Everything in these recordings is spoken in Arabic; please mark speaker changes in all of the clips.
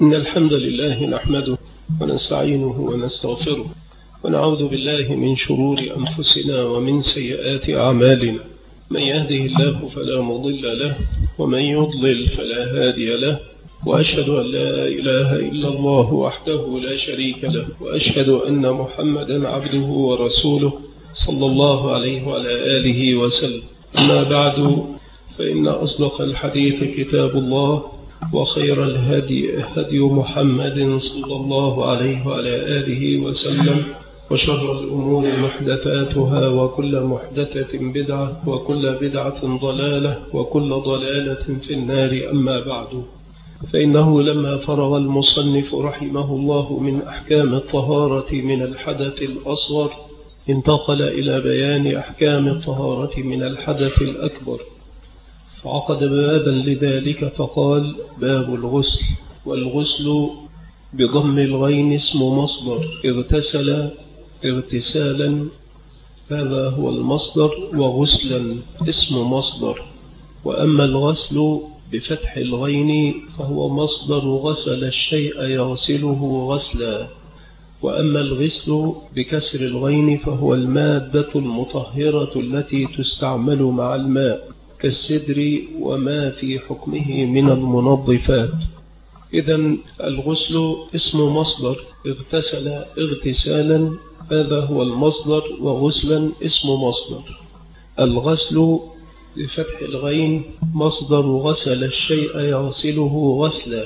Speaker 1: إن الحمد لله نحمده ونستعينه ونستغفره ونعوذ بالله من شرور أنفسنا ومن سيئات أعمالنا. من يهده الله فلا مضل له ومن يضلل فلا هادي له، وأشهد أن لا إله إلا الله وحده لا شريك له، وأشهد أن محمدا عبده ورسوله صلى الله عليه وعلى آله وسلم. أما بعد، فإن أصدق الحديث كتاب الله، وخير الهدي هدي محمد صلى الله عليه وعلى آله وسلم، وشر الأمور محدثاتها، وكل محدثة بدعة، وكل بدعة ضلالة، وكل ضلالة في النار. أما بعد، فإنه لما فرغ المصنف رحمه الله من أحكام الطهارة من الحدث الأصغر، انتقل إلى بيان أحكام الطهارة من الحدث الأكبر، فعقد بابا لذلك فقال: باب الغسل. والغسل بضم الغين اسم مصدر، اغتسل اغتسالا، هذا هو المصدر، وغسلا اسم مصدر. وأما الغسل بفتح الغين فهو مصدر غسل الشيء يغسله غسلا. وأما الغسل بكسر الغين فهو المادة المطهرة التي تستعمل مع الماء كالسدر وما في حكمه من المنظفات. إذن الغسل اسم مصدر، اغتسل اغتسالا، هذا هو المصدر، وغسلا اسم مصدر. الغسل بفتح الغين مصدر غسل الشيء يغسله غسلا.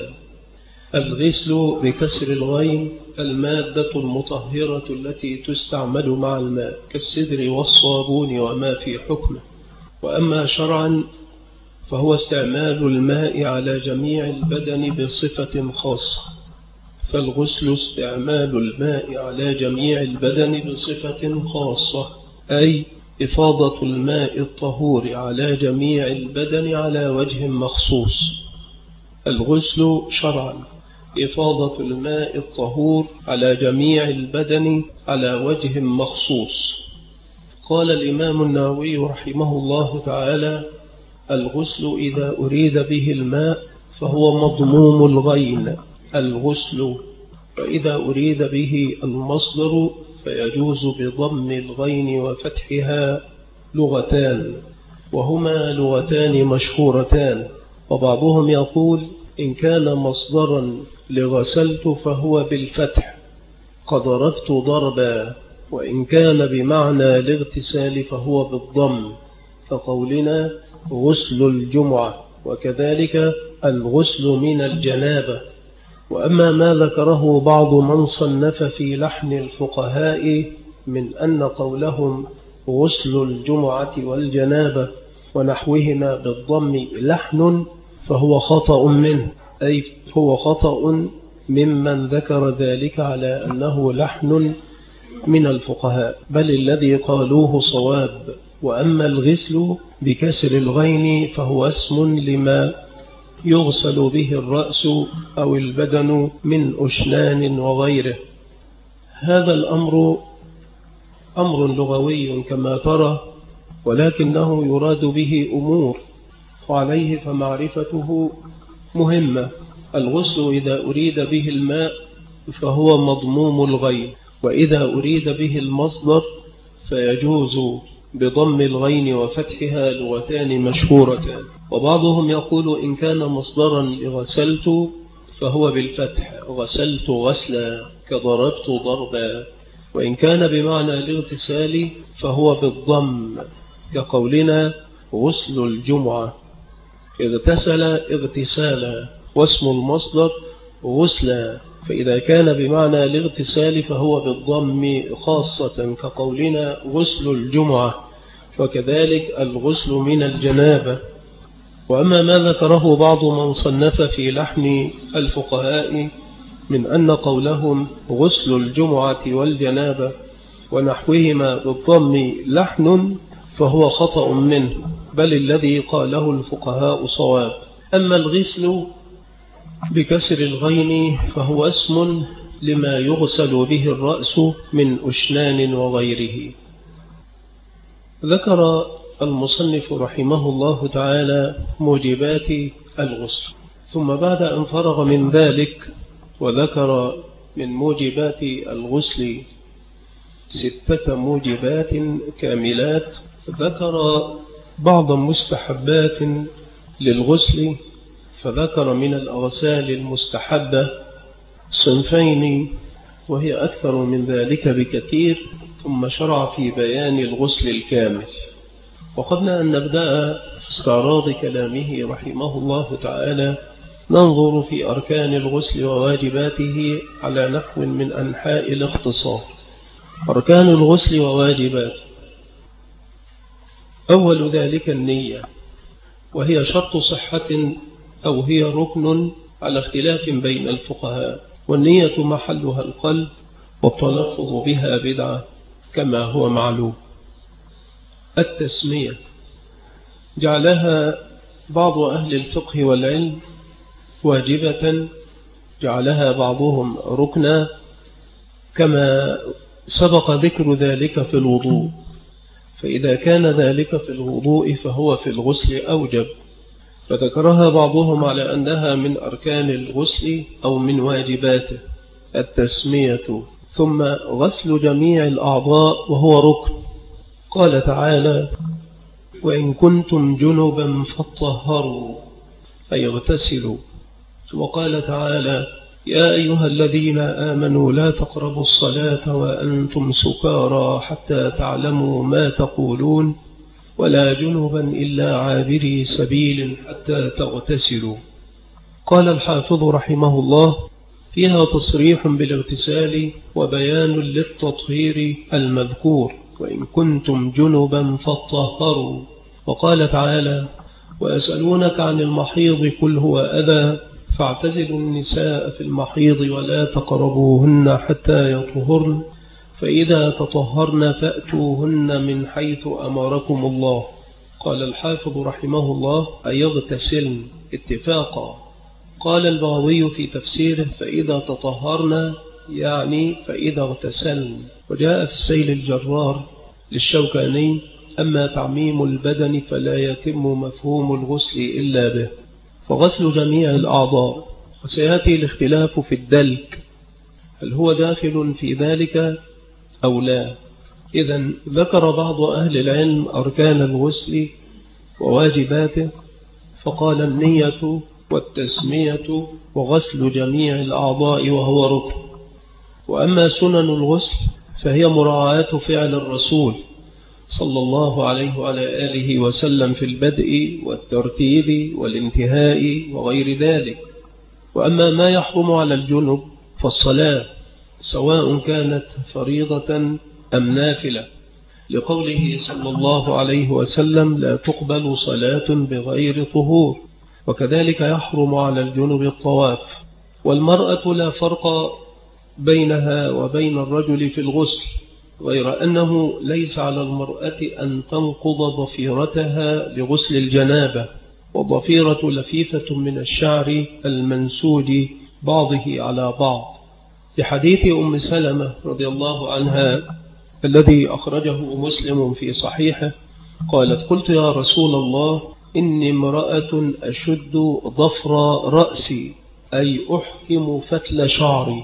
Speaker 1: الغسل بكسر الغين المادة المطهرة التي تستعمل مع الماء كالسدر والصابون وما في حكمه. وأما شرعا فهو استعمال الماء على جميع البدن بصفة خاصة. فالغسل استعمال الماء على جميع البدن بصفة خاصة، أي إفاضة الماء الطهور على جميع البدن على وجه مخصوص. الغسل شرعا إفاضة الماء الطهور على جميع البدن على وجه مخصوص. قال الإمام النووي رحمه الله تعالى: الغسل إذا أريد به الماء فهو مضموم الغين الغسل، وإذا أريد به المصدر فيجوز بضم الغين وفتحها لغتان، وهما لغتان مشهورتان. وبعضهم يقول: إن كان مصدرا لغسلت فهو بالفتح قضربت ضربا، وإن كان بمعنى الاغتسال فهو بالضم، كقولنا غسل الجمعة، وكذلك الغسل من الجنابة. وأما ما ذكره بعض من صنف في لحن الفقهاء من أن قولهم غسل الجمعة والجنابة ونحوهما بالضم لحن فهو خطأ منه، أي هو خطأ ممن ذكر ذلك على أنه لحن من الفقهاء، بل الذي قالوه صواب. وأما الغسل بكسر الغين فهو اسم لما يغسل به الرأس أو البدن من أشنان وغيره. هذا الأمر أمر لغوي كما ترى، ولكنه يراد به أمور، وعليه فمعرفته مهمة. الغسل إذا أريد به الماء فهو مضموم الغين، وإذا أريد به المصدر فيجوز بضم الغين وفتحها لغتان مشهورتان. وبعضهم يقول: إن كان مصدرا لغسلت فهو بالفتح، غسلت غسلا كضربت ضربا. وإن كان بمعنى الاغتسال فهو بالضم، كقولنا غسل الجمعة، اغتسل اغتسالا، واسم المصدر غسلا. فإذا كان بمعنى الاغتسال فهو بالضم خاصة، كقولنا غسل الجمعة، وكذلك الغسل من الجنابة. وأما ما ذكره بعض من صنف في لحن الفقهاء من أن قولهم غسل الجمعة والجنابة ونحوهما بالضم لحن فهو خطأ منه، بل الذي قاله الفقهاء صواب. أما الغسل بكسر الغين فهو اسم لما يغسل به الرأس من أشنان وغيره. ذكر المصنف رحمه الله تعالى موجبات الغسل، ثم بعد أن فرغ من ذلك وذكر من موجبات الغسل 6 موجبات كاملات. ذكر بعض مستحبات للغسل، فذكر من الأغسال المستحبة صنفين وهي أكثر من ذلك بكثير، ثم شرع في بيان الغسل الكامل. وقبل أن نبدأ في استعراض كلامه رحمه الله تعالى ننظر في أركان الغسل وواجباته على نحو من أنحاء الاختصار. أركان الغسل وواجباته: أول ذلك النية، وهي شرط صحة أو هي ركن على اختلاف بين الفقهاء، والنية محلها القلب، والتلفظ بها بدعة كما هو معلوم. التسمية جعلها بعض أهل الفقه والعلم واجبة، جعلها بعضهم ركنا، كما سبق ذكر ذلك في الوضوء، فإذا كان ذلك في الوضوء فهو في الغسل أوجب، فذكرها بعضهم على أنها من أركان الغسل أو من واجباته التسمية. ثم غسل جميع الأعضاء وهو ركن. قال تعالى: وإن كنتم جنبا فاطهروا، أي اغتسلوا. وقال تعالى: يا أيها الذين آمنوا لا تقربوا الصلاة وأنتم سكارى حتى تعلموا ما تقولون ولا جنبا إلا عابري سبيل حتى تغتسلوا. قال الحافظ رحمه الله: فيها تصريح بالاغتسال وبيان للتطهير المذكور، وإن كنتم جنبا فاطهروا. وقال تعالى: ويسألونك عن المحيض قل هو أذى فاعتزلوا النساء في المحيض ولا تقربوهن حتى يطهرن فإذا تطهرن فأتوهن من حيث أمركم الله. قال الحافظ رحمه الله: أي يغتسلن اتفاقا. قال البغوي في تفسيره: فإذا تطهرن يعني فإذا اغتسلن. وجاء في السيل الجرار للشوكاني: أما تعميم البدن فلا يتم مفهوم الغسل إلا به. فغسل جميع الأعضاء، وسيأتي الاختلاف في الدلك، هل هو داخل في ذلك أو لا؟ إذن ذكر بعض أهل العلم أركان الغسل وواجباته، فقال: النية والتسمية وغسل جميع الأعضاء وهو ركن. وأما سنن الغسل فهي مراعاة فعل الرسول صلى الله عليه وعلى آله وسلم في البدء والترتيب والانتهاء وغير ذلك. وأما ما يحرم على الجنب فالصلاة، سواء كانت فريضة أم نافلة، لقوله صلى الله عليه وسلم: لا تقبل صلاة بغير طهور. وكذلك يحرم على الجنب الطواف. والمرأة لا فرق بينها وبين الرجل في الغسل، غير أنه ليس على المرأة أن تنقض ضفيرتها لغسل الجنابة، والضفيرة لفيفة من الشعر المنسوج بعضه على بعض، لحديث أم سلمة رضي الله عنها الذي أخرجه مسلم في صحيحه، قالت: قلت يا رسول الله إني امرأة أشد ضفر رأسي، أي أحكم فتل شعري،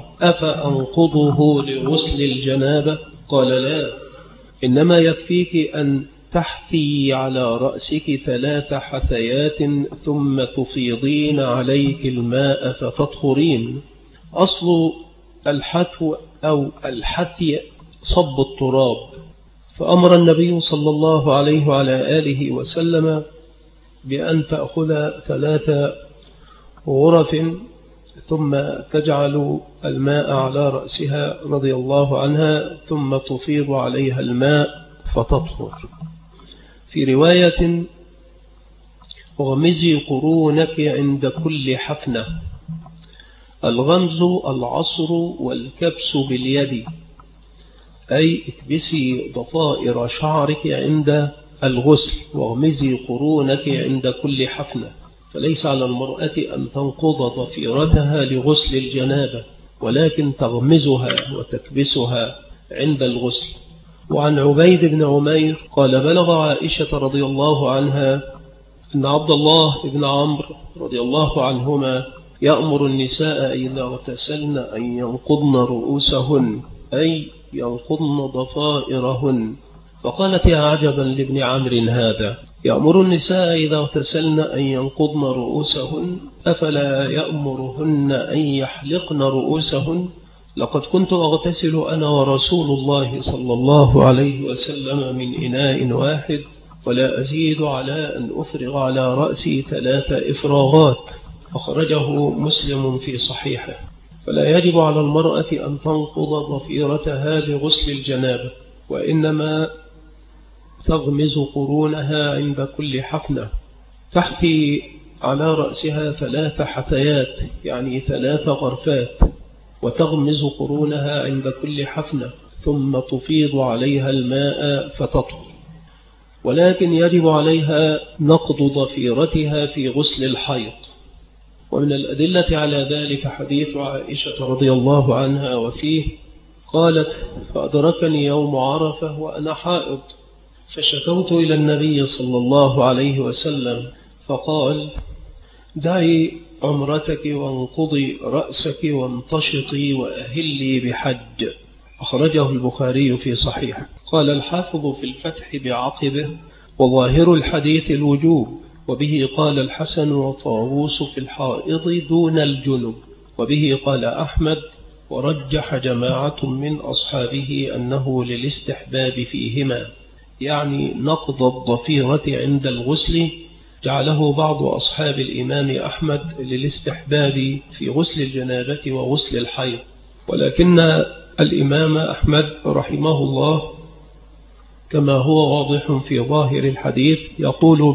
Speaker 1: أفأنقضه لغسل الجنابة؟ قال: لا، إنما يكفيك أن تحثي على رأسك 3 حثيات ثم تفيضين عليك الماء فتطهرين. أصل الحثو أو الحثي صب التراب، فأمر النبي صلى الله عليه وعلى آله وسلم بأن تأخذ 3 غرف ثم تجعل الماء على رأسها رضي الله عنها ثم تفيض عليها الماء فتطهر. في رواية: اغمزي قرونك عند كل حفنة. الغمز العصر والكبس باليد، أي اكبسي ضفائر شعرك عند الغسل، واغمزي قرونك عند كل حفنة. فليس على المرأة أن تنقض ضفيرتها لغسل الجنابة، ولكن تغمزها وتكبسها عند الغسل. وعن عبيد بن عمير قال: بلغ عائشة رضي الله عنها أن عبد الله بن عمرو رضي الله عنهما يأمر النساء إذا اغتسلن أن ينقضن رؤوسهن أي ينقضن ضفائرهن. فقالت يا عجبا لابن عمرو هذا، يأمر النساء إذا اغتسلن أن ينقضن رؤوسهن أفلا يأمرهن أن يحلقن رؤوسهن؟ لقد كنت أغتسل أنا ورسول الله صلى الله عليه وسلم من إناء واحد ولا أزيد على أن أفرغ على رأسي 3 إفراغات. أخرجه مسلم في صحيحه. فلا يجب على المرأة أن تنقض ضفيرتها لغسل الجنابة، وإنما تغمز قرونها عند كل حفنة، تحثي على رأسها 3 حثيات يعني 3 غرفات، وتغمز قرونها عند كل حفنة، ثم تفيض عليها الماء فتطهر. ولكن يجب عليها نقض ضفيرتها في غسل الحيض. ومن الأدلة على ذلك حديث عائشة رضي الله عنها، وفيه قالت فأدركني يوم عرفة وأنا حائض، فشكوت إلى النبي صلى الله عليه وسلم فقال دعي عمرتك وانقضي رأسك وانتشطي وأهلي بحج. أخرجه البخاري في صحيح. قال الحافظ في الفتح بعقبه وظاهر الحديث الوجوب، وبه قال الحسن وطاووس في الحائض دون الجنب، وبه قال أحمد، ورجح جماعة من أصحابه أنه للاستحباب فيهما، يعني نقض الضفيرة عند الغسل جعله بعض أصحاب الإمام أحمد للاستحباب في غسل الجنابة وغسل الحيض. ولكن الإمام أحمد رحمه الله كما هو واضح في ظاهر الحديث يقول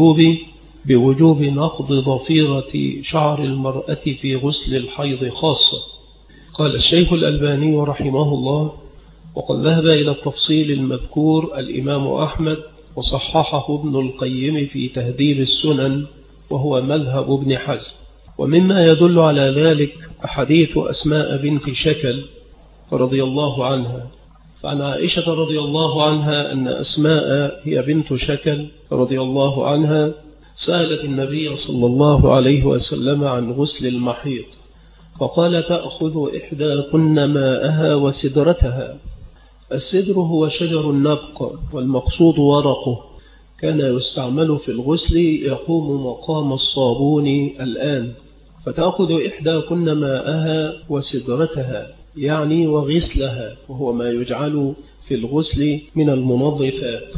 Speaker 1: بوجوب نقض ضفيرة شعر المرأة في غسل الحيض خاصة. قال الشيخ الألباني رحمه الله وقد ذهب إلى التفصيل المذكور الإمام أحمد، وصححه ابن القيم في تهذيب السنن، وهو مذهب ابن حزم. ومما يدل على ذلك حديث أسماء بنت شكل رضي الله عنها. فعن عائشة رضي الله عنها أن أسماء هي بنت شكل رضي الله عنها سألت النبي صلى الله عليه وسلم عن غسل المحيض، فقال تأخذ إحداكن ماءها وسدرتها. السدر هو شجر النبق، والمقصود ورقه، كان يستعمل في الغسل يقوم مقام الصابون الآن. فتأخذ إحداكن ماءها وسدرتها يعني وغسلها، وهو ما يجعل في الغسل من المنظفات،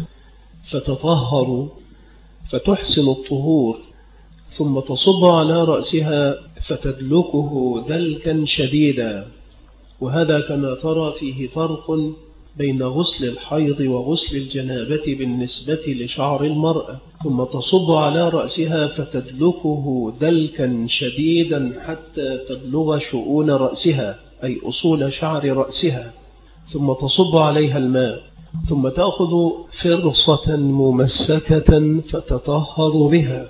Speaker 1: فتطهر فتحسن الطهور، ثم تصب على رأسها فتدلكه دلكا شديدا. وهذا كما ترى فيه فرق بين غسل الحيض وغسل الجنابة بالنسبة لشعر المرأة. ثم تصب على رأسها فتدلكه دلكا شديدا حتى تبلغ شؤون رأسها أي أصول شعر رأسها، ثم تصب عليها الماء، ثم تأخذ فرصة ممسكة فتطهر بها.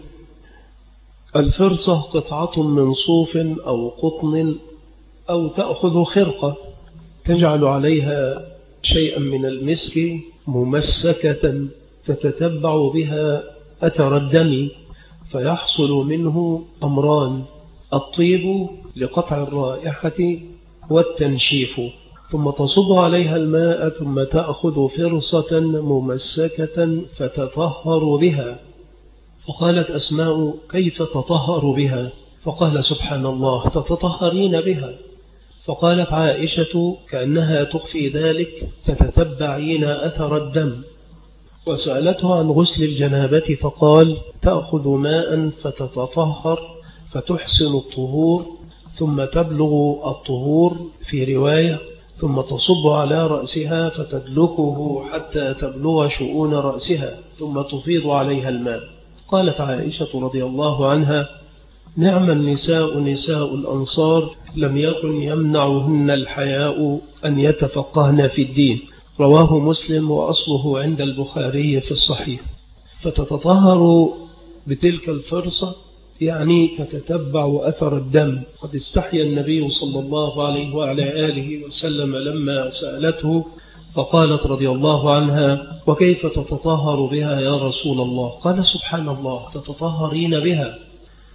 Speaker 1: الفرصة قطعة من صوف أو قطن، أو تأخذ خرقة تجعل عليها شيئا من المسك ممسكة تتتبع بها أثر الدم، فيحصل منه أمران: الطيب لقطع الرائحة والتنشيف. ثم تصب عليها الماء، ثم تأخذ فرصة ممسكة فتطهر بها. فقالت أسماء كيف تطهر بها؟ فقال سبحان الله تتطهرين بها. فقالت عائشة كأنها تخفي ذلك تتتبعين أثر الدم. وسألته عن غسل الجنابة فقال تأخذ ماء فتتطهر فتحسن الطهور، ثم تبلغ الطهور في رواية، ثم تصب على رأسها فتدلكه حتى تبلغ شؤون رأسها، ثم تفيض عليها الماء. قالت عائشة رضي الله عنها نعم النساء نساء الأنصار لم يكن يمنعهن الحياء أن يتفقهن في الدين. رواه مسلم وأصله عند البخاري في الصحيح. فتتطهر بتلك الفرصة يعني تتتبع أثر الدم. قد استحيا النبي صلى الله عليه وعلى آله وسلم لما سألته فقالت رضي الله عنها وكيف تتطهر بها يا رسول الله؟ قال سبحان الله تتطهرين بها.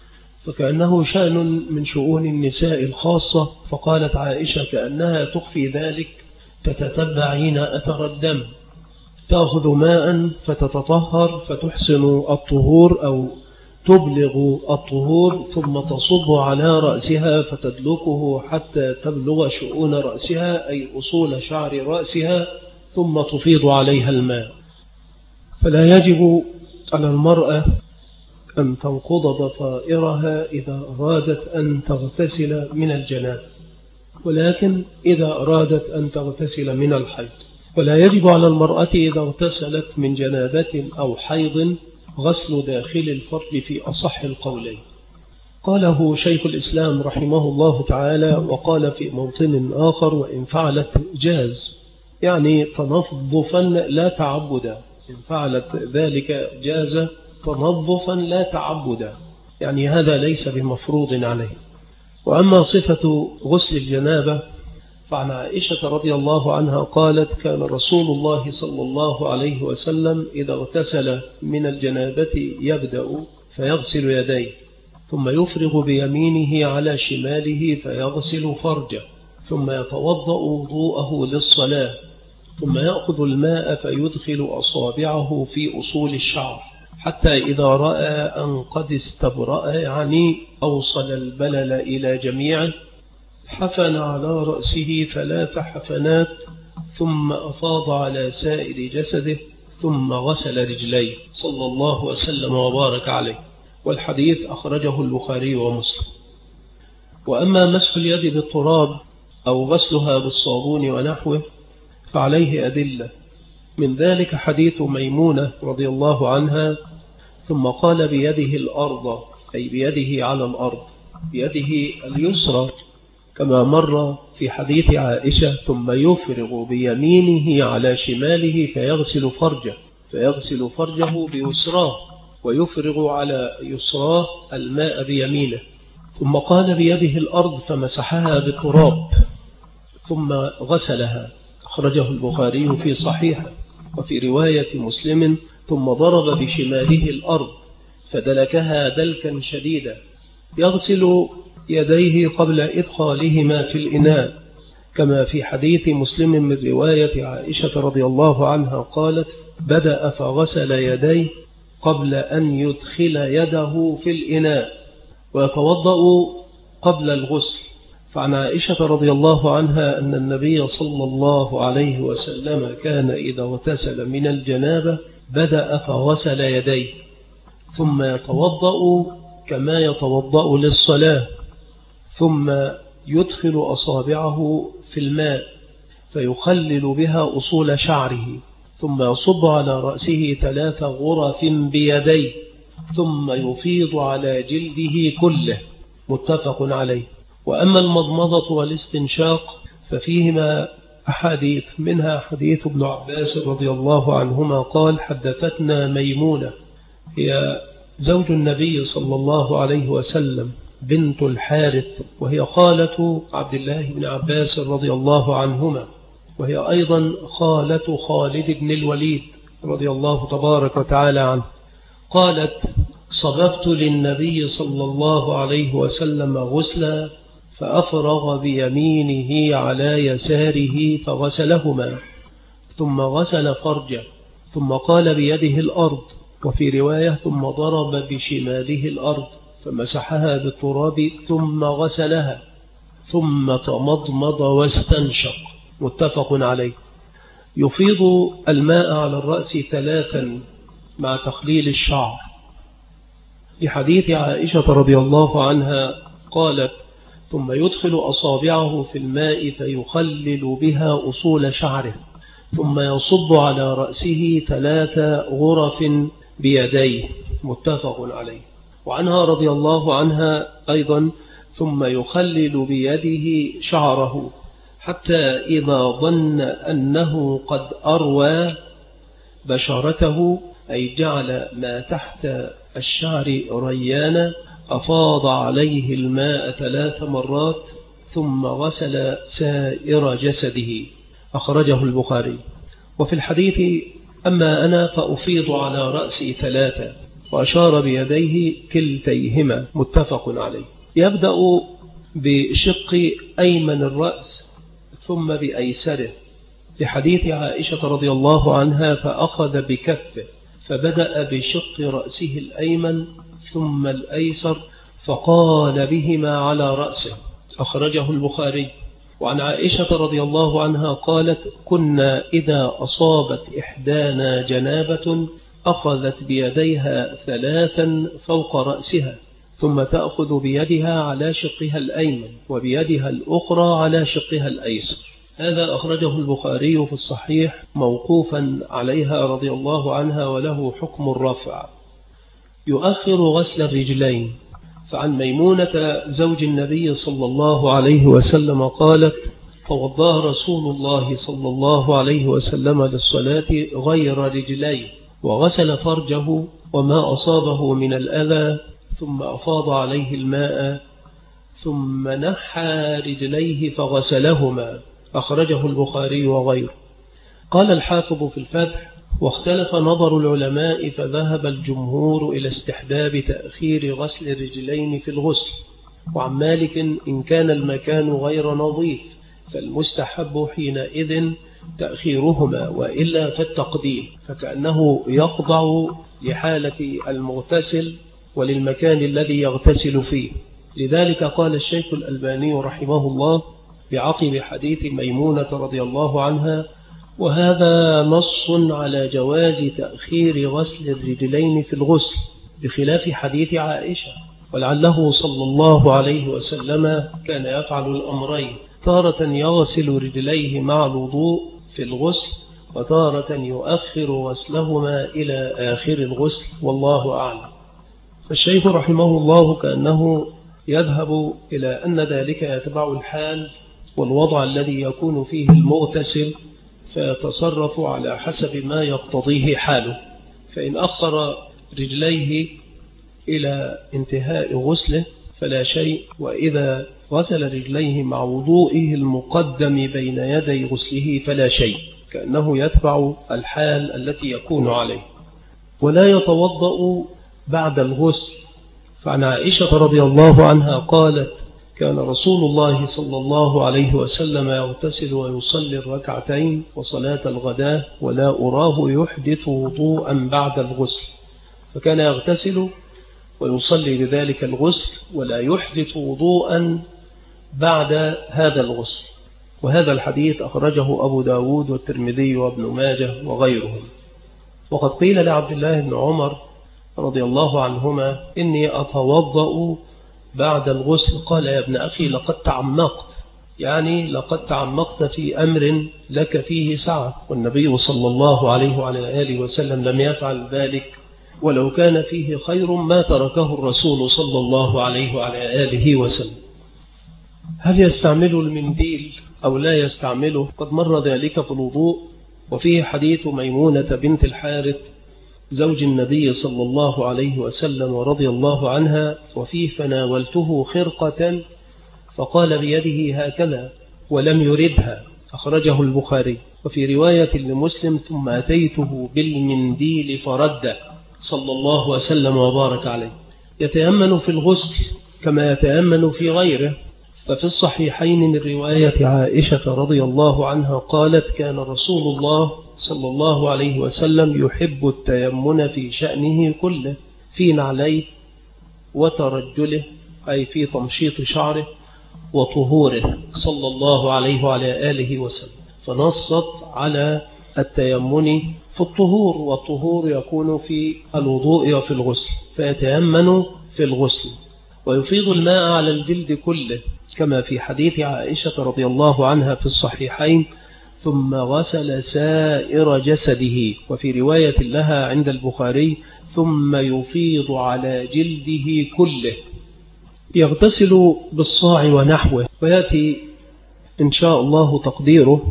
Speaker 1: فكأنه شأن من شؤون النساء الخاصة. فقالت عائشة كأنها تخفي ذلك، تتتبعين أثر الدم، تأخذ ماء فتتطهر فتحسن الطهور أو تبلغ الطهور، ثم تصب على رأسها فتدلكه حتى تبلغ شؤون رأسها أي أصول شعر رأسها، ثم تفيض عليها الماء. فلا يجب على المرأة أن تنقض ضفائرها إذا أرادت أن تغتسل من الجنابة، ولكن إذا أرادت أن تغتسل من الحيض. ولا يجب على المرأة إذا اغتسلت من جنابة أو حيض غسل داخل الفرج في أصح القولين. قاله شيخ الإسلام رحمه الله تعالى، وقال في موطن آخر: وإن فعلت جاز، يعني تنظفا لا تعبدا. إن فعلت ذلك جاز تنظفا لا تعبدا، يعني هذا ليس بمفروض عليه. وأما صفة غسل الجنابة فعن عائشة رضي الله عنها قالت: كان رسول الله صلى الله عليه وسلم إذا اغتسل من الجنابة يبدأ فيغسل يديه، ثم يفرغ بيمينه على شماله فيغسل فرجه، ثم يتوضأ وضوءه للصلاة، ثم يأخذ الماء فيدخل أصابعه في أصول الشعر، حتى إذا رأى أن قد استبرأ، يعني أوصل البلل إلى جميعه، حفن على رأسه 3 حفنات، ثم أفاض على سائر جسده، ثم غسل رجليه صلى الله وسلم وبارك عليه. والحديث أخرجه البخاري ومسلم. وأما مسح اليد بالتراب أو غسلها بالصابون ونحوه فعليه أدلة، من ذلك حديث ميمونة رضي الله عنها: ثم قال بيده الأرض، أي بيده على الأرض، بيده اليسرى، كما مر في حديث عائشة: ثم يفرغ بيمينه على شماله فيغسل فرجه بيسراه، ويفرغ على يسراه الماء بيمينه. ثم قال بيده الأرض فمسحها بالتراب ثم غسلها، أخرجه البخاري في صحيحه. وفي رواية مسلم: ثم ضرب بشماله الأرض فدلكها دلكا شديدا، يغسل يديه قبل إدخالهما في الإناء، كما في حديث مسلم من رواية عائشة رضي الله عنها قالت: بدأ فغسل يديه قبل أن يدخل يده في الإناء، ويتوضأ قبل الغسل. فعن عائشة رضي الله عنها أن النبي صلى الله عليه وسلم كان إذا اغتسل من الجنابة بدأ فغسل يديه، ثم يتوضأ كما يتوضأ للصلاة، ثم يدخل أصابعه في الماء فيخلل بها أصول شعره، ثم يصب على رأسه 3 غرف بيديه، ثم يفيض على جلده كله، متفق عليه. وأما المضمضة والاستنشاق ففيهما أحاديث، منها حديث ابن عباس رضي الله عنهما قال: حدثتنا ميمونة، هي زوج النبي صلى الله عليه وسلم، بنت الحارث، وهي خالة عبد الله بن عباس رضي الله عنهما، وهي أيضا خالة خالد بن الوليد رضي الله تبارك وتعالى عنه. قالت: صببت للنبي صلى الله عليه وسلم غسلا فأفرغ بيمينه على يساره فغسلهما، ثم غسل فرجه، ثم قال بيده الأرض، وفي رواية: ثم ضرب بشماله الأرض فمسحها بالتراب ثم غسلها، ثم تمضمض واستنشق، متفق عليه. يفيض الماء على الرأس 3 مع تخليل الشعر، لحديث عائشة رضي الله عنها قالت: ثم يدخل أصابعه في الماء فيخلل بها أصول شعره، ثم يصب على رأسه 3 غرف بيديه، متفق عليه. وعنها رضي الله عنها أيضا: ثم يخلل بيده شعره حتى إذا ظن أنه قد أروى بشرته، أي جعل ما تحت الشعر ريانا، أفاض عليه الماء 3 مرات، ثم غسل سائر جسده، أخرجه البخاري. وفي الحديث: أما أنا فأفيض على رأسي 3، وأشار بيديه كلتيهما متفق عليه. يبدأ بشق أيمن الرأس ثم بأيسره لحديث عائشة رضي الله عنها فأخذ بكفه فبدأ بشق رأسه الأيمن ثم الأيسر فقال بهما على رأسه، أخرجه البخاري. وعن عائشة رضي الله عنها قالت: كنا إذا أصابت إحدانا جنابة أخذت بيديها 3 فوق رأسها ثم تأخذ بيدها على شقها الأيمن وبيدها الأخرى على شقها الأيسر. هذا أخرجه البخاري في الصحيح موقوفا عليها رضي الله عنها وله حكم الرفع. يؤخر غسل الرجلين. فعن ميمونة زوج النبي صلى الله عليه وسلم قالت: توضأ رسول الله صلى الله عليه وسلم للصلاة غير رجلين وغسل فرجه وما أصابه من الأذى ثم أفاض عليه الماء ثم نحى رجليه فغسلهما، أخرجه البخاري وغيره. قال الحافظ في الفتح: واختلف نظر العلماء فذهب الجمهور إلى استحباب تأخير غسل الرجلين في الغسل. وعن مالك: إن كان المكان غير نظيف فالمستحب حينئذ تأخيرهما وإلا فالتقديم، فكأنه يخضع لحالة المغتسل وللمكان الذي يغتسل فيه. لذلك قال الشيخ الألباني رحمه الله بعقب حديث ميمونة رضي الله عنها: وهذا نص على جواز تأخير غسل الرجلين في الغسل بخلاف حديث عائشة، ولعله صلى الله عليه وسلم كان يفعل الأمرين، تارة يغسل رجليه مع الوضوء في الغسل وتارة يؤخر غسلهما إلى آخر الغسل، والله أعلم. فالشيخ رحمه الله كأنه يذهب إلى أن ذلك يتبع الحال والوضع الذي يكون فيه المغتسل، فيتصرف على حسب ما يقتضيه حاله. فإن أخر رجليه إلى انتهاء غسله فلا شيء، وإذا غسل رجليه مع وضوئه المقدم بين يدي غسله فلا شيء، كأنه يتبع الحال التي يكون عليه. ولا يتوضأ بعد الغسل. فعن عائشة رضي الله عنها قالت: كان رسول الله صلى الله عليه وسلم يغتسل ويصلي الركعتين وصلاة الغداء ولا أراه يحدث وضوءا بعد الغسل، فكان يغتسل ويصلي بذلك الغسل ولا يحدث وضوءا بعد هذا الغسل. وهذا الحديث أخرجه أبو داود والترمذي وابن ماجه وغيرهم. وقد قيل لعبد الله بن عمر رضي الله عنهما: إني أتوضأ بعد الغسل. قال: يا ابن أخي لقد تعمقت، يعني لقد تعمقت في أمر لك فيه سعة، والنبي صلى الله عليه وعلى آله وسلم لم يفعل ذلك، ولو كان فيه خير ما تركه الرسول صلى الله عليه وعلى آله وسلم. هل يستعمل المنديل أو لا يستعمله؟ قد مر ذلك في الوضوء، وفيه حديث ميمونة بنت الحارث زوج النبي صلى الله عليه وسلم ورضي الله عنها، وفيه: فناولته خرقة فقال بيده هكذا ولم يردها، أخرجه البخاري. وفي رواية لمسلم: ثم أتيته بالمنديل فرد، صلى الله وسلم وبارك عليه. يتيمن في الغسل كما يتيمن في غيره. ففي الصحيحين من رواية عائشة رضي الله عنها قالت: كان رسول الله صلى الله عليه وسلم يحب التيمن في شأنه كله، في نعليه وترجله، أي في تمشيط شعره وطهوره، صلى الله عليه وعلى آله وسلم. فنصت على التيمن في الطهور، والطهور يكون في الوضوء وفي الغسل، فيتيمن في الغسل ويفيض الماء على الجلد كله، كما في حديث عائشة رضي الله عنها في الصحيحين: ثم غسل سائر جسده. وفي رواية لها عند البخاري: ثم يفيض على جلده كله. يغتسل بالصاع ونحوه، ويأتي إن شاء الله تقديره.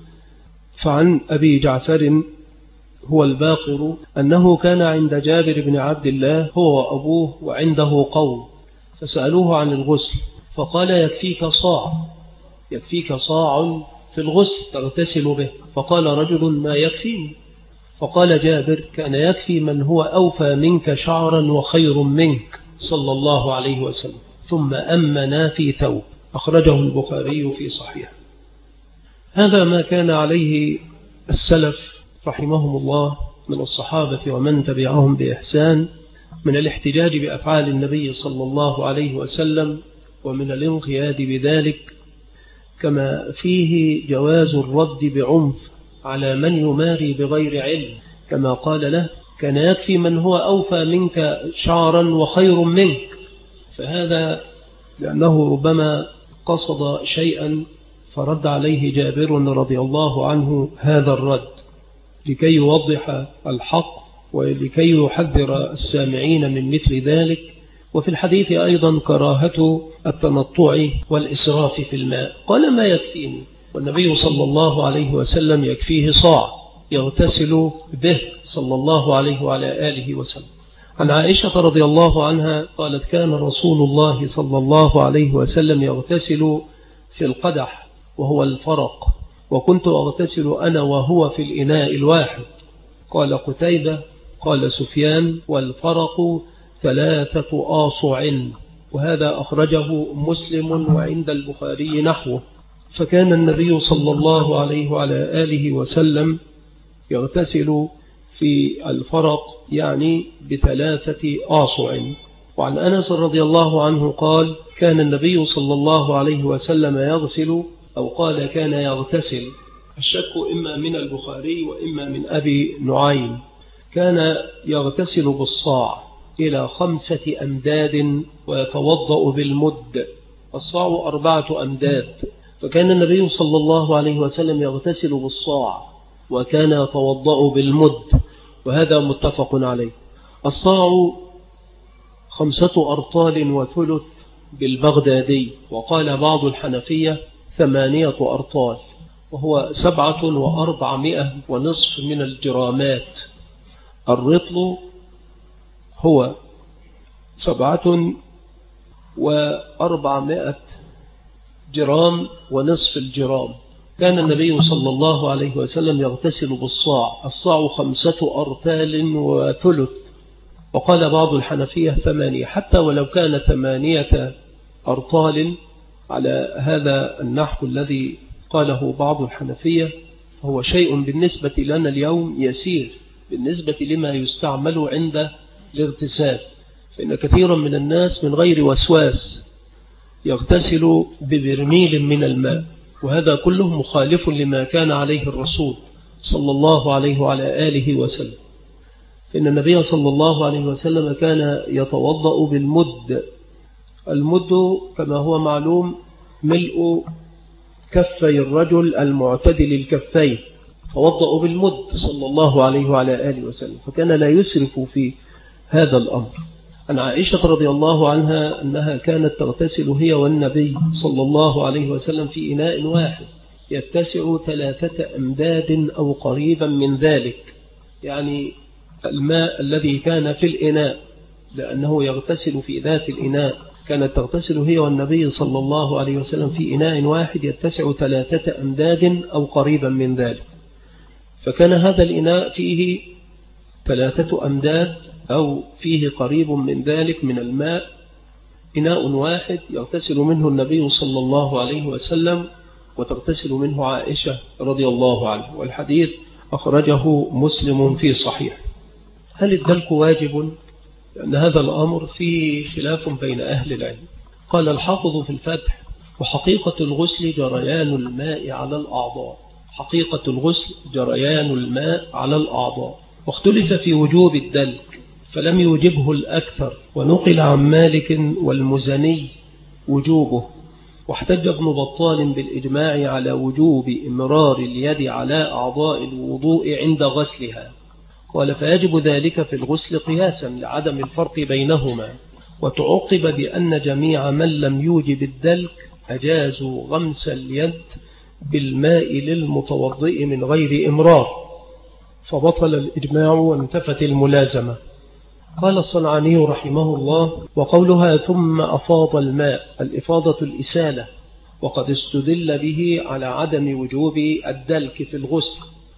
Speaker 1: فعن أبي جعفر هو الباقر أنه كان عند جابر بن عبد الله هو وأبوه وعنده قوم، فسألوه عن الغسل فقال: يكفيك صاع في الغسل تغتسل به. فقال رجل: ما يكفيني؟ فقال جابر: كان يكفي من هو أوفى منك شعرا وخير منك صلى الله عليه وسلم، ثم أمنا في ثوب. أخرجه البخاري في صحيح. هذا ما كان عليه السلف رحمهم الله من الصحابة ومن تبعهم بإحسان من الاحتجاج بأفعال النبي صلى الله عليه وسلم ومن الانقياد بذلك، كما فيه جواز الرد بعنف على من يماري بغير علم، كما قال له: كان يكفي من هو أوفى منك شعرا وخير منك. فهذا لأنه ربما قصد شيئا فرد عليه جابر رضي الله عنه هذا الرد لكي يوضح الحق ولكي يحذر السامعين من مثل ذلك. وفي الحديث أيضا كراهة التنطع والإسراف في الماء. قال: ما يكفيني، والنبي صلى الله عليه وسلم يكفيه صاع يغتسل به صلى الله عليه وعلى آله وسلم. عن عائشة رضي الله عنها قالت: كان رسول الله صلى الله عليه وسلم يغتسل في القدح وهو الفرق، وكنت أغتسل أنا وهو في الإناء الواحد. قال قتيبة: قال سفيان: والفرق 3 آصع. وهذا أخرجه مسلم وعند البخاري نحوه. فكان النبي صلى الله عليه وعلى آله وسلم يغتسل في الفرق يعني ب3 آصع. وعن أنس رضي الله عنه قال: كان النبي صلى الله عليه وسلم يغسل، أو قال كان يغتسل، الشك إما من البخاري وإما من أبي نعيم، كان يغتسل بالصاع إلى 5 أمداد ويتوضأ بالمد. الصاع 4 أمداد، فكان النبي صلى الله عليه وسلم يغتسل بالصاع وكان يتوضأ بالمد، وهذا متفق عليه. الصاع 5 أرطال وثلث بالبغدادي، وقال بعض الحنفية 8 أرطال، وهو 7,400 من الجرامات. الرطل هو 7,400 جرام ونصف الجرام. كان النبي صلى الله عليه وسلم يغتسل بالصاع، الصاع 5 أرطال وثلث، وقال بعض الحنفية 8، حتى ولو كان 8 أرطال على هذا النحو الذي قاله بعض الحنفية، هو شيء بالنسبة لنا اليوم يسير بالنسبة لما يستعمل عند الاغتسال. فإن كثيرا من الناس من غير وسواس يغتسل ببرميل من الماء، وهذا كله مخالف لما كان عليه الرسول صلى الله عليه وعلى آله وسلم. فإن النبي صلى الله عليه وسلم كان يتوضأ بالمد. المد كما هو معلوم ملء كفي الرجل المعتدل الكفين، توضأ بالمد صلى الله عليه وعلى آله وسلم، فكان لا يسرف في هذا الأمر. عن عائشة رضي الله عنها أنها كانت تغتسل هي والنبي صلى الله عليه وسلم في إناء واحد يتسع 3 أمداد أو قريبا من ذلك، يعني الماء الذي كان في الإناء، لأنه يغتسل في ذات الإناء. كانت تغتسل هي والنبي صلى الله عليه وسلم في إناء واحد يتسع 3 أمداد أو قريبا من ذلك، فكان هذا الإناء فيه 3 أمداد أو فيه قريب من ذلك من الماء، إناء واحد يغتسل منه النبي صلى الله عليه وسلم وتغتسل منه عائشة رضي الله عنه. والحديث أخرجه مسلم في صحيح. هل الدلك واجب؟ لأن هذا الأمر فيه خلاف بين أهل العلم. قال الحافظ في الفتح: وحقيقة الغسل جريان الماء على الأعضاء. حقيقة الغسل جريان الماء على الأعضاء، واختلف في وجوب الدلك فلم يوجبه الأكثر، ونقل عن مالك والمزني وجوبه، واحتج ابن بطال بالإجماع على وجوب إمرار اليد على أعضاء الوضوء عند غسلها. قال: فيجب ذلك في الغسل قياسا لعدم الفرق بينهما. وتعقب بأن جميع من لم يوجب الدلك أجازوا غمس اليد بالماء للمتوضئ من غير إمرار، فبطل الإجماع وانتفت الملازمة. قال الصنعاني رحمه الله: وقولها ثم أفاض الماء، الإفاضة الإسالة، وقد استدل به على عدم وجوب الدلك في الغسل،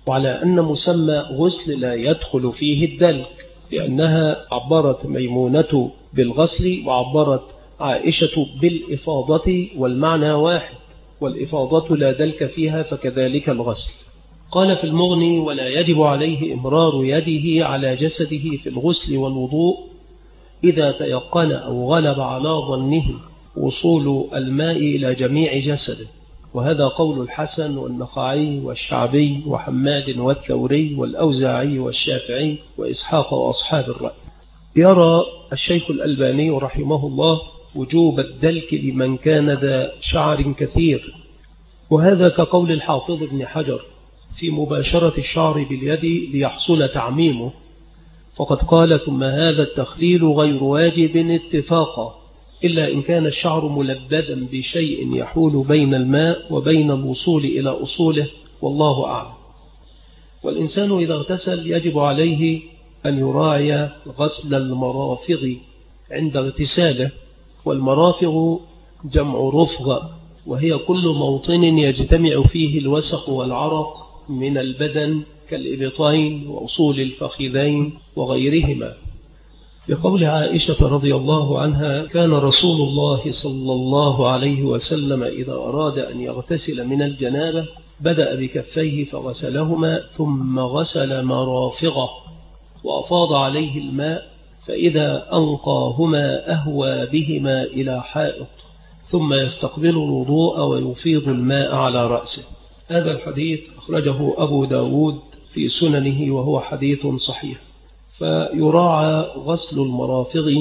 Speaker 1: وعلى أن مسمى غسل لا يدخل فيه الدلك، لأنها عبرت ميمونة بالغسل وعبرت عائشة بالإفاضة، والمعنى واحد، والإفاضة لا دلك فيها فكذلك الغسل. قال في المغني: ولا يجب عليه إمرار يده على جسده في الغسل والوضوء إذا تيقن أو غلب على ظنه وصول الماء إلى جميع جسده. وهذا قول الحسن والنخعي والشعبي وحماد والثوري والأوزاعي والشافعي وإسحاق وأصحاب الرأي. يرى الشيخ الألباني رحمه الله وجوب الدلك لمن كان ذا شعر كثير، وهذا كقول الحافظ ابن حجر في مباشرة الشعر باليد ليحصل تعميمه، فقد قال: ثم هذا التخليل غير واجب اتفاقا، إلا إن كان الشعر ملبدا بشيء يحول بين الماء وبين الوصول إلى أصوله، والله أعلم. والإنسان إذا اغتسل يجب عليه أن يراعي غسل المرافغ عند اغتساله، والمرافغ جمع رفغ، وهي كل موطن يجتمع فيه الوسخ والعرق من البدن كالإبطين وأصول الفخذين وغيرهما. بقول عائشة رضي الله عنها: كان رسول الله صلى الله عليه وسلم إذا أراد أن يغتسل من الجنابة بدأ بكفيه فغسلهما ثم غسل مرافغه وأفاض عليه الماء، فإذا أنقاهما أهوى بهما إلى حائط ثم يستقبل الوضوء ويفيض الماء على رأسه. هذا الحديث أخرجه أبو داود في سننه وهو حديث صحيح. فيراعى غسل المرافغ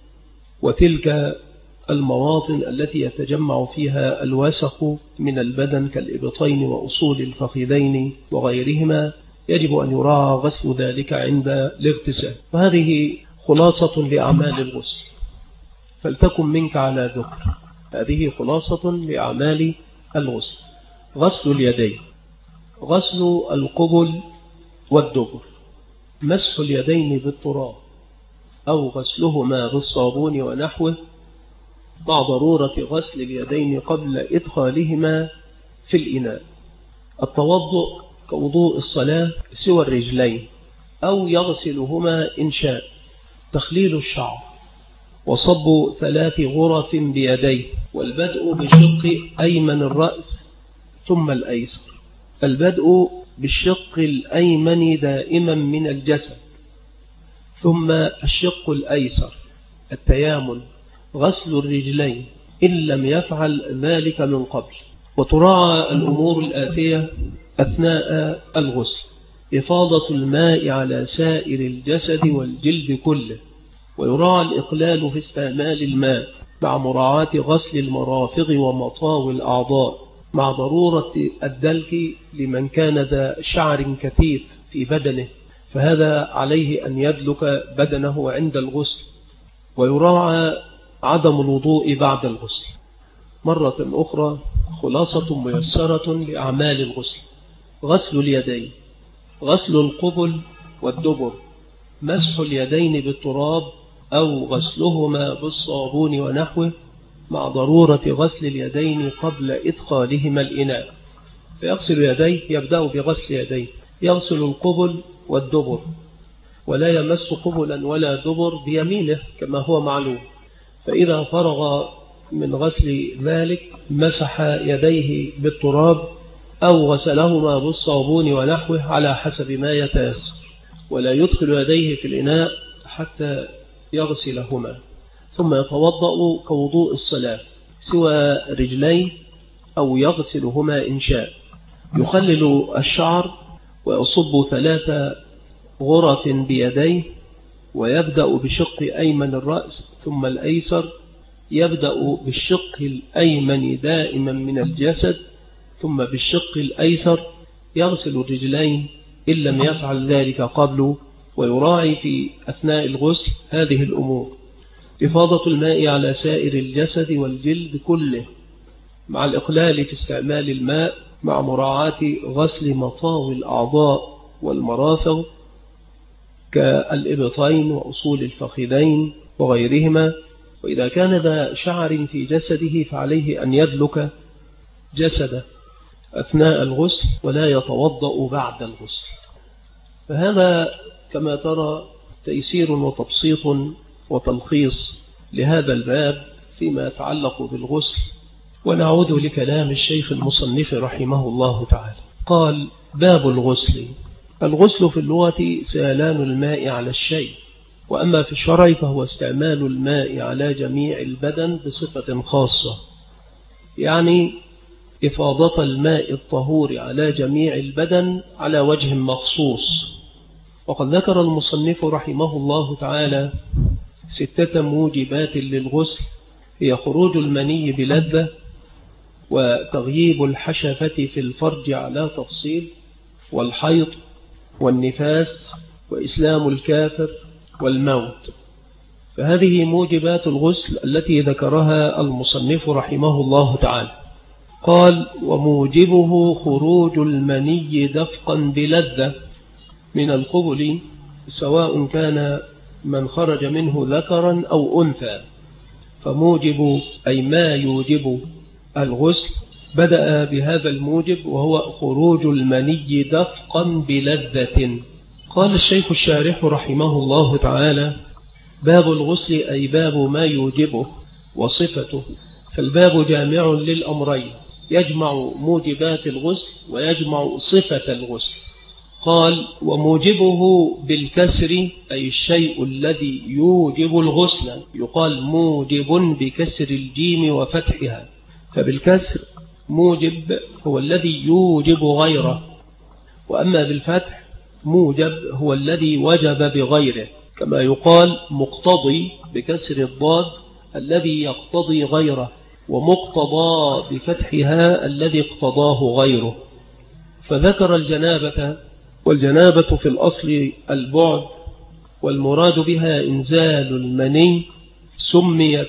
Speaker 1: وتلك المواطن التي يتجمع فيها الوسخ من البدن كالإبطين وأصول الفخذين وغيرهما، يجب أن يراعى غسل ذلك عند الاغتسال. وهذه خلاصة لأعمال الغسل، فلتكن منك على ذكر. هذه خلاصة لأعمال الغسل: غسل اليدين، غسل القبل والدبر، مسح اليدين بالتراب أو غسلهما بالصابون ونحوه، مع ضرورة غسل اليدين قبل إدخالهما في الإناء. التوضؤ كوضوء الصلاة سوى الرجلين، أو يغسلهما إن شاء. تخليل الشعر، وصب 3 غرف بيديه، والبدء بشق أيمن الرأس ثم الأيسر. البدء بالشق الأيمن دائما من الجسد، ثم الشق الأيسر. التيامن، غسل الرجلين إن لم يفعل ذلك من قبل. وتراعى الأمور الآتية أثناء الغسل: إفاضة الماء على سائر الجسد والجلد كله، ويراعى الإقلال في استعمال الماء مع مراعاة غسل المرافق ومطاوي الأعضاء، مع ضرورة الدلك لمن كان ذا شعر كثيف في بدنه، فهذا عليه أن يدلك بدنه عند الغسل. ويراعى عدم الوضوء بعد الغسل. مرة أخرى خلاصة ميسرة لأعمال الغسل: غسل اليدين، غسل القبل والدبر، مسح اليدين بالتراب أو غسلهما بالصابون ونحوه، مع ضرورة غسل اليدين قبل إدخالهما الإناء. فيغسل يديه، يبدأ بغسل يديه، يغسل القبل والدبر، ولا يمس قبلا ولا دبر بيمينه كما هو معلوم. فإذا فرغ من غسل ذلك مسح يديه بالتراب أو غسلهما بالصابون ونحوه على حسب ما يتيسر، ولا يدخل يديه في الإناء حتى يغسلهما، ثم يتوضأ كوضوء الصلاة سوى رجلين أو يغسلهما إن شاء. يخلل الشعر ويصب 3 غرف بيديه، ويبدأ بشق أيمن الرأس ثم الأيسر. يبدأ بالشق الأيمن دائما من الجسد ثم بالشق الأيسر. يغسل الرجلين إن لم يفعل ذلك قبل. ويراعي في أثناء الغسل هذه الأمور: إفاضة الماء على سائر الجسد والجلد كله، مع الإقلال في استعمال الماء، مع مراعاة غسل مطاوي الأعضاء والمرافق كالإبطين وأصول الفخذين وغيرهما. وإذا كان ذا شعر في جسده فعليه أن يدلك جسده أثناء الغسل ولا يتوضأ بعد الغسل. فهذا كما ترى تيسير وتبسيط وتلخيص لهذا الباب فيما يتعلق بالغسل. ونعود لكلام الشيخ المصنف رحمه الله تعالى. قال: باب الغسل. الغسل في اللغة سالان الماء على الشيء، وأما في الشرع فهو استعمال الماء على جميع البدن بصفة خاصة، يعني إفاضة الماء الطهور على جميع البدن على وجه مخصوص. وقد ذكر المصنف رحمه الله تعالى 6 موجبات للغسل، هي خروج المني بلذة، وتغييب الحشفة في الفرج على تفصيل، والحيض، والنفاس، وإسلام الكافر، والموت. فهذه موجبات الغسل التي ذكرها المصنف رحمه الله تعالى. قال: وموجبه خروج المني دفقا بلذة من القبل، سواء كان من خرج منه ذكرا أو أنثى. فموجب أي ما يوجب الغسل بدأ بهذا الموجب وهو خروج المني دفقا بلذة. قال الشيخ الشارح رحمه الله تعالى: باب الغسل أي باب ما يوجبه وصفته. فالباب جامع للأمرين، يجمع موجبات الغسل ويجمع صفة الغسل. قال: وموجبه بالكسر أي الشيء الذي يوجب الغسل، يقال موجب بكسر الجيم وفتحها. فبالكسر موجب هو الذي يوجب غيره، وأما بالفتح موجب هو الذي وجب بغيره، كما يقال مقتضي بكسر الضاد الذي يقتضي غيره، ومقتضى بفتحها الذي اقتضاه غيره. فذكر الجنابة، والجنابة في الأصل البعد، والمراد بها إنزال المني. سميت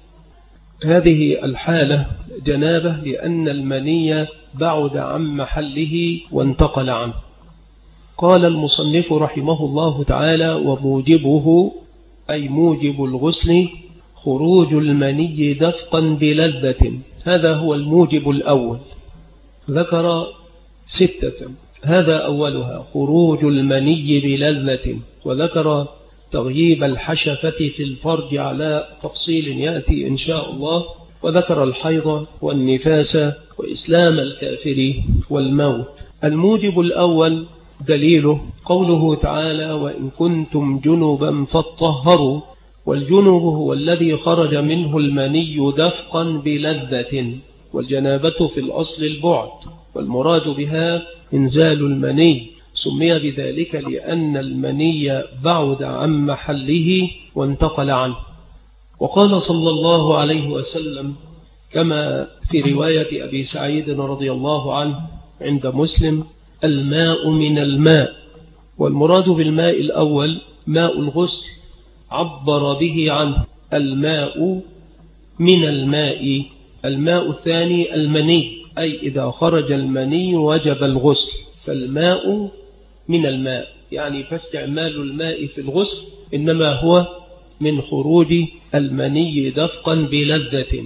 Speaker 1: هذه الحالة جنابة لأن المني بعد عن محله وانتقل عنه. قال المصنف رحمه الله تعالى: وموجبه أي موجب الغسل خروج المني دفقا بلذة. هذا هو الموجب الأول، ذكر 6، هذا أولها خروج المني بلذة، وذكر تغييب الحشفة في الفرج على تفصيل يأتي إن شاء الله، وذكر الحيض والنفاس وإسلام الكافر والموت. الموجب الأول دليله قوله تعالى: وإن كنتم جنبا فاطهروا. والجنب هو الذي خرج منه المني دفقا بلذة، والجنابة في الأصل البعد، والمراد بها إنزال المني. سمي بذلك لأن المني بعد عن محله وانتقل عنه. وقال صلى الله عليه وسلم كما في رواية أبي سعيد رضي الله عنه عند مسلم: الماء من الماء. والمراد بالماء الأول ماء الغسل، عبر به عنه الماء من الماء. الماء الثاني المني، أي إذا خرج المني وجب الغسل. فالماء من الماء، يعني فاستعمال الماء في الغسل إنما هو من خروج المني دفقا بلذة.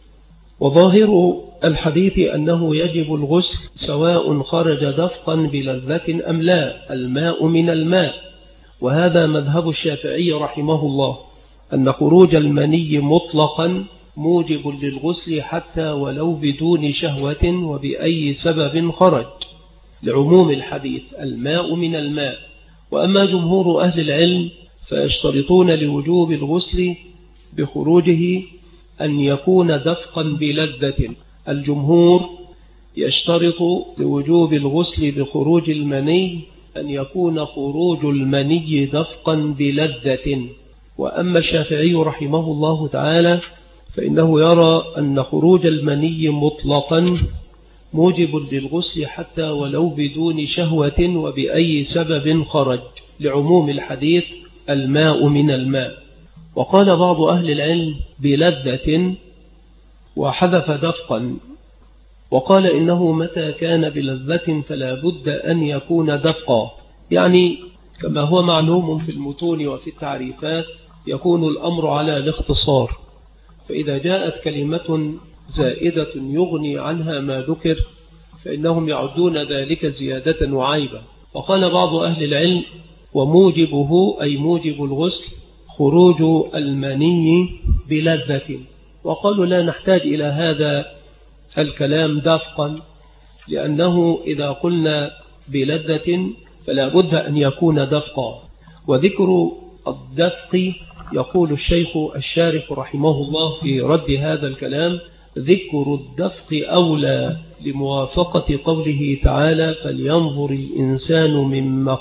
Speaker 1: وظاهر الحديث أنه يجب الغسل سواء خرج دفقا بلذة أم لا، الماء من الماء. وهذا مذهب الشافعي رحمه الله، أن خروج المني مطلقا موجب للغسل حتى ولو بدون شهوة وبأي سبب خرج، لعموم الحديث الماء من الماء. وأما جمهور أهل العلم فيشترطون لوجوب الغسل بخروجه أن يكون دفقا بلذة. الجمهور يشترط لوجوب الغسل بخروج المني أن يكون خروج المني دفقا بلذة. وأما الشافعي رحمه الله تعالى فإنه يرى أن خروج المني مطلقا موجب للغسل حتى ولو بدون شهوة وبأي سبب خرج، لعموم الحديث الماء من الماء. وقال بعض أهل العلم بلذة وحذف دفقا، وقال إنه متى كان بلذة فلا بد أن يكون دفقا، يعني كما هو معلوم في المتون وفي التعريفات يكون الأمر على الاختصار. فإذا جاءت كلمة زائدة يغني عنها ما ذكر فإنهم يعدون ذلك زيادة وعيبا. فقال بعض أهل العلم: وموجبه أي موجب الغسل خروج المني بلذة. وقالوا لا نحتاج إلى هذا الكلام دفقا، لأنه إذا قلنا بلذة فلا بد أن يكون دفقا. وذكر الدفق يقول الشيخ الشارح رحمه الله في رد هذا الكلام: ذكر الدفق أولى لموافقة قوله تعالى: فلينظر الإنسان مما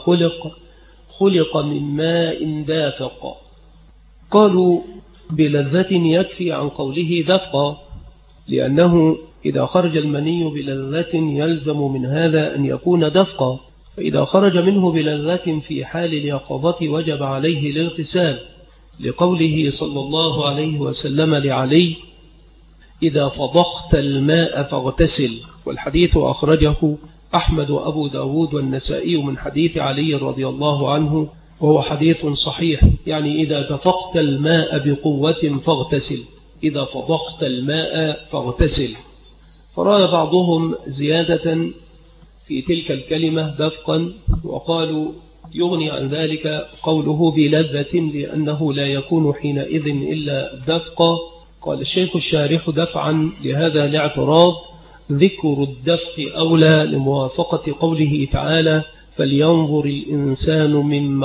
Speaker 1: خلق من ماء دافق. قالوا بلذة يكفي عن قوله دفقا، لأنه إذا خرج المني بلذة يلزم من هذا أن يكون دفقا، فإذا خرج منه بلذة في حال اليقظة وجب عليه الاغتسال، لقوله صلى الله عليه وسلم لعلي: إذا فضخت الماء فاغتسل. والحديث أخرجه أحمد وأبو داود والنسائي من حديث علي رضي الله عنه، وهو حديث صحيح، يعني إذا دفقت الماء بقوة فاغتسل، إذا فضخت الماء فاغتسل. فرأى بعضهم زيادة في تلك الكلمة دفقا، وقالوا يغني عن ذلك قوله بلذة، لأنه لا يكون حينئذ إلا دفقا. قال الشيخ الشارح دفعا لهذا الاعتراض: ذكر الدفق أولى لموافقة قوله تعالى: فلينظر الإنسان مما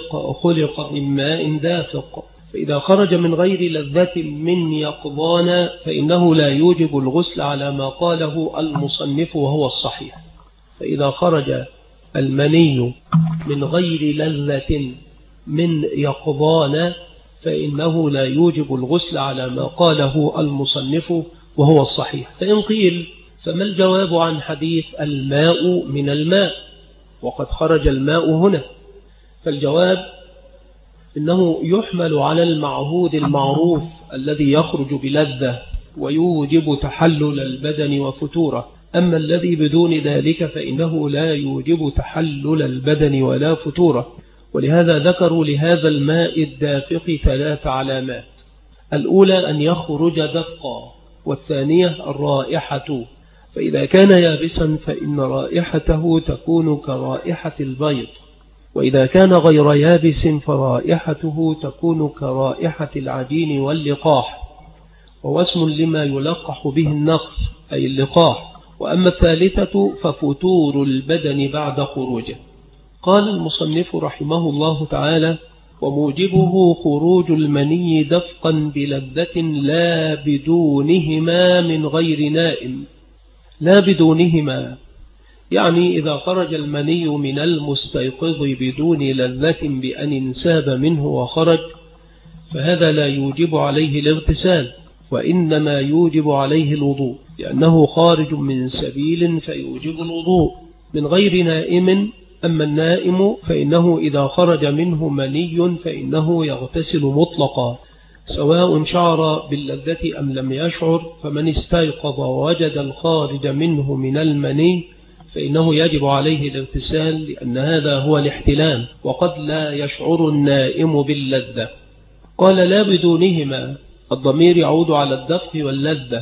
Speaker 1: خلق من ماء دافق. فإذا خرج من غير لذة من يقظان فإنه لا يوجب الغسل على ما قاله المصنف وهو الصحيح. فإذا خرج المني من غير لذة من يقظان فإنه لا يوجب الغسل على ما قاله المصنف وهو الصحيح. فإن قيل: فما الجواب عن حديث الماء من الماء وقد خرج الماء هنا؟ فالجواب إنه يحمل على المعهود المعروف الذي يخرج بلذة ويوجب تحلل البدن وفتوره. أما الذي بدون ذلك فإنه لا يوجب تحلل البدن ولا فتوره. ولهذا ذكروا لهذا الماء الدافق 3 علامات: الأولى أن يخرج دفقا، والثانية الرائحة، فإذا كان يابسا فإن رائحته تكون كرائحة البيض، وإذا كان غير يابس فرائحته تكون كرائحة العجين واللقاح، وهو اسم لما يلقح به النخل أي اللقاح. وأما الثالثة ففتور البدن بعد خروجه. قال المصنف رحمه الله تعالى: وموجبه خروج المني دفقا بلذة لا بدونهما من غير نائم. لا بدونهما يعني إذا خرج المني من المستيقظ بدون لذة بأن انساب منه وخرج، فهذا لا يوجب عليه الاغتسال، وإنما يوجب عليه الوضوء، لأنه خارج من سبيل فيوجب الوضوء من غير نائم. أما النائم فإنه إذا خرج منه مني فإنه يغتسل مطلقا، سواء شعر باللذة أم لم يشعر. فمن استيقظ ووجد الخارج منه من المني فإنه يجب عليه الاغتسال، لأن هذا هو الاحتلام، وقد لا يشعر النائم باللذة. قال: لا بدونهما، الضمير يعود على الدفق واللذة.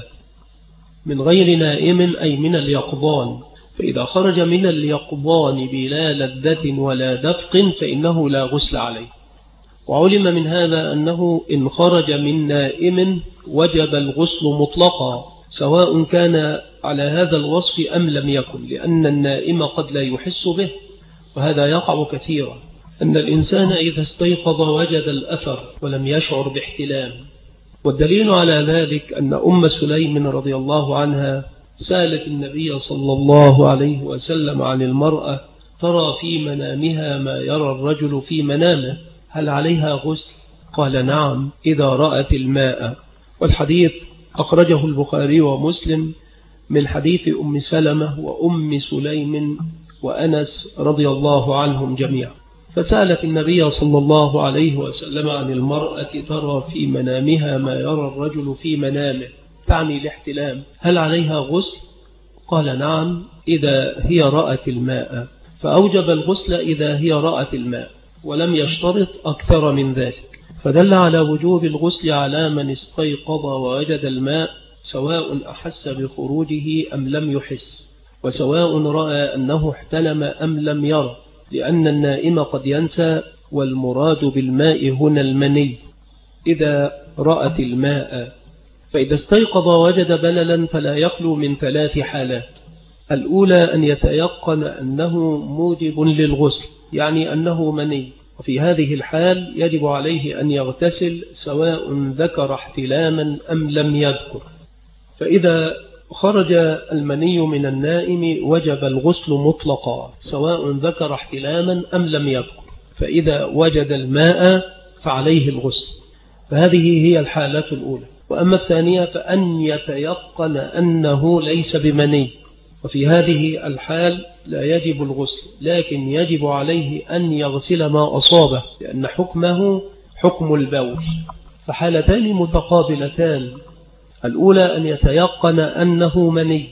Speaker 1: من غير نائم أي من اليقظان، فإذا خرج من اليقظان بلا لذة ولا دفق فإنه لا غسل عليه. وعلم من هذا أنه إن خرج من نائم وجب الغسل مطلقا، سواء كان على هذا الوصف أم لم يكن، لأن النائم قد لا يحس به، وهذا يقع كثيرا، أن الإنسان إذا استيقظ وجد الأثر ولم يشعر باحتلام. والدليل على ذلك أن أم سليم رضي الله عنها سألت النبي صلى الله عليه وسلم عن المرأة ترى في منامها ما يرى الرجل في منامه، هل عليها غسل؟ قال: نعم، إذا رأت الماء. والحديث أخرجه البخاري ومسلم من حديث أم سلمة وأم سليم وأنس رضي الله عنهم جميعا. فسألت النبي صلى الله عليه وسلم عن المرأة ترى في منامها ما يرى الرجل في منامه، تعني الاحتلام، هل عليها غسل؟ قال: نعم، إذا هي رأت الماء. فأوجب الغسل إذا هي رأت الماء، ولم يشترط أكثر من ذلك، فدل على وجوب الغسل على من استيقظ ووجد الماء، سواء أحس بخروجه أم لم يحس. وسواء رأى أنه احتلم أم لم يرى، لأن النائم قد ينسى، والمراد بالماء هنا المني إذا رأت الماء. فإذا استيقظ وجد بللا فلا يخلو من 3 حالات. الأولى أن يتيقن أنه موجب للغسل، يعني أنه مني، وفي هذه الحال يجب عليه أن يغتسل سواء ذكر احتلاما أم لم يذكر. فإذا خرج المني من النائم وجب الغسل مطلقا سواء ذكر احتلاما أم لم يذكر، فإذا وجد الماء فعليه الغسل. فهذه هي الحالة الأولى. وأما الثانية فأن يتيقن أنه ليس بمني، وفي هذه الحال لا يجب الغسل، لكن يجب عليه أن يغسل ما أصابه، لأن حكمه حكم البول. فحالتان متقابلتان. الأولى أن يتيقن أنه مني،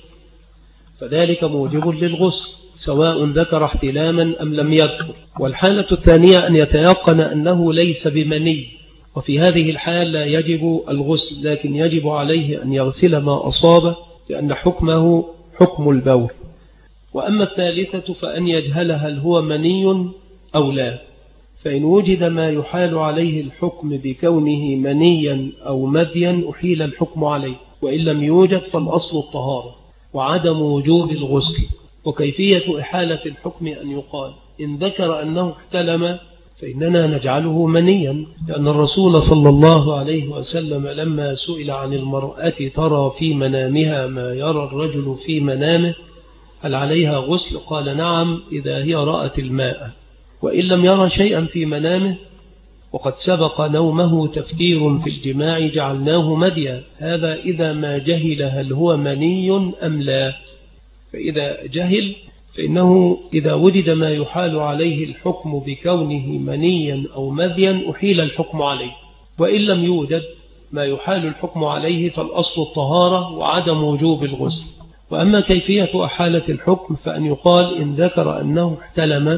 Speaker 1: فذلك موجب للغسل سواء ذكر احتلاما أم لم يذكر. والحالة الثانية أن يتيقن أنه ليس بمني، وفي هذه الحال لا يجب الغسل، لكن يجب عليه أن يغسل ما أصابه، لأن حكمه حكم البول. وأما الثالثة فأن يجهل هل هو مني أو لا، فإن وجد ما يحال عليه الحكم بكونه منيا أو مذيا أحيل الحكم عليه، وإن لم يوجد فالأصل الطهارة وعدم وجوب الغسل. وكيفية إحالة الحكم أن يقال إن ذكر أنه احتلم فإننا نجعله منيا، لأن الرسول صلى الله عليه وسلم لما سئل عن المرأة ترى في منامها ما يرى الرجل في منامه هل عليها غسل، قال نعم إذا هي رأت الماء. وإن لم يرى شيئا في منامه وقد سبق نومه تفكير في الجماع جعلناه مديا، هذا إذا ما جهل هل هو مني أم لا. فإذا جهل فإنه إذا وجد ما يحال عليه الحكم بكونه منيا أو مذيا أحيل الحكم عليه، وإن لم يوجد ما يحال الحكم عليه فالأصل الطهارة وعدم وجوب الغسل. وأما كيفية أحالة الحكم فأن يقال إن ذكر أنه احتلم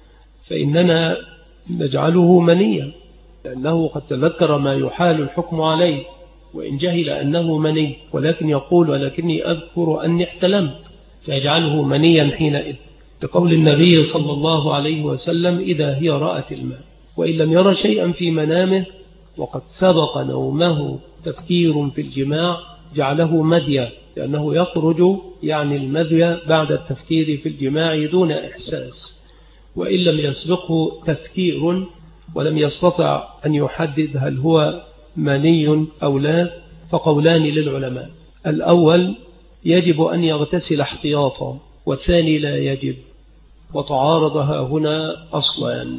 Speaker 1: فإننا نجعله منيا، لأنه قد تذكر ما يحال الحكم عليه، وإن جهل أنه مني ولكن يقول ولكني أذكر أني احتلمت فيجعله منيا حينئذ، لقول النبي صلى الله عليه وسلم إذا هي رأت الماء. وإن لم يرى شيئا في منامه وقد سبق نومه تفكير في الجماع جعله مديا، لأنه يخرج يعني المذي بعد التفكير في الجماع دون إحساس. وإن لم يسبقه تفكير ولم يستطع أن يحدد هل هو مني أو لا فقولان للعلماء: الأول يجب أن يغتسل احتياطا، والثاني لا يجب، وتعارضها هنا أصلان.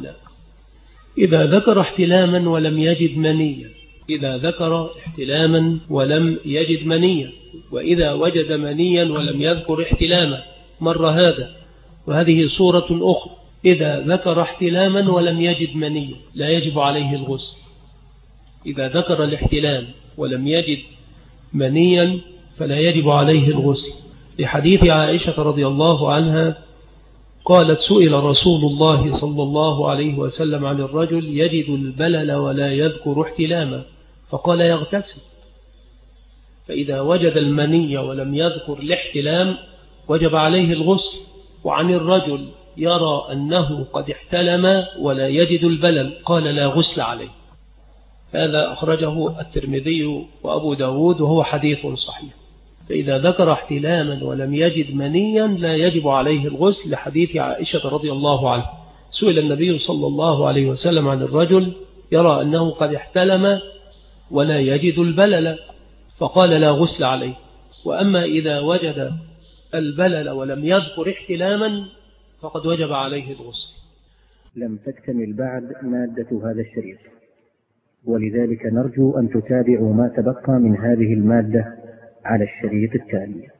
Speaker 1: إذا ذكر احتلاما ولم يجد منيا، إذا ذكر احتلاما ولم يجد منيا، وإذا وجد منيا ولم يذكر احتلاما مر هذا. وهذه صورة أخرى: إذا ذكر احتلاما ولم يجد منيا لا يجب عليه الغسل. إذا ذكر الاحتلام ولم يجد منيا فلا يجب عليه الغسل، لحديث عائشة رضي الله عنها قالت: سئل رسول الله صلى الله عليه وسلم عن الرجل يجد البلل ولا يذكر احتلاما، فقال: يغتسل. فإذا وجد المني ولم يذكر الاحتلام وجب عليه الغسل. وعن الرجل يرى أنه قد احتلم ولا يجد البلل قال: لا غسل عليه. هذا أخرجه الترمذي وأبو داود وهو حديث صحيح. فإذا ذكر احتلاما ولم يجد منيا لا يجب عليه الغسل، لحديث عائشة رضي الله عنها سئل النبي صلى الله عليه وسلم عن الرجل يرى أنه قد احتلم ولا يجد البلل فقال: لا غسل عليه. وأما إذا وجد البلل ولم يذكر احتلاما فقد وجب عليه الغسل.
Speaker 2: لم تكتمل بعد مادة هذا الشريط، ولذلك نرجو أن تتابعوا ما تبقى من هذه المادة على الشريط التالي.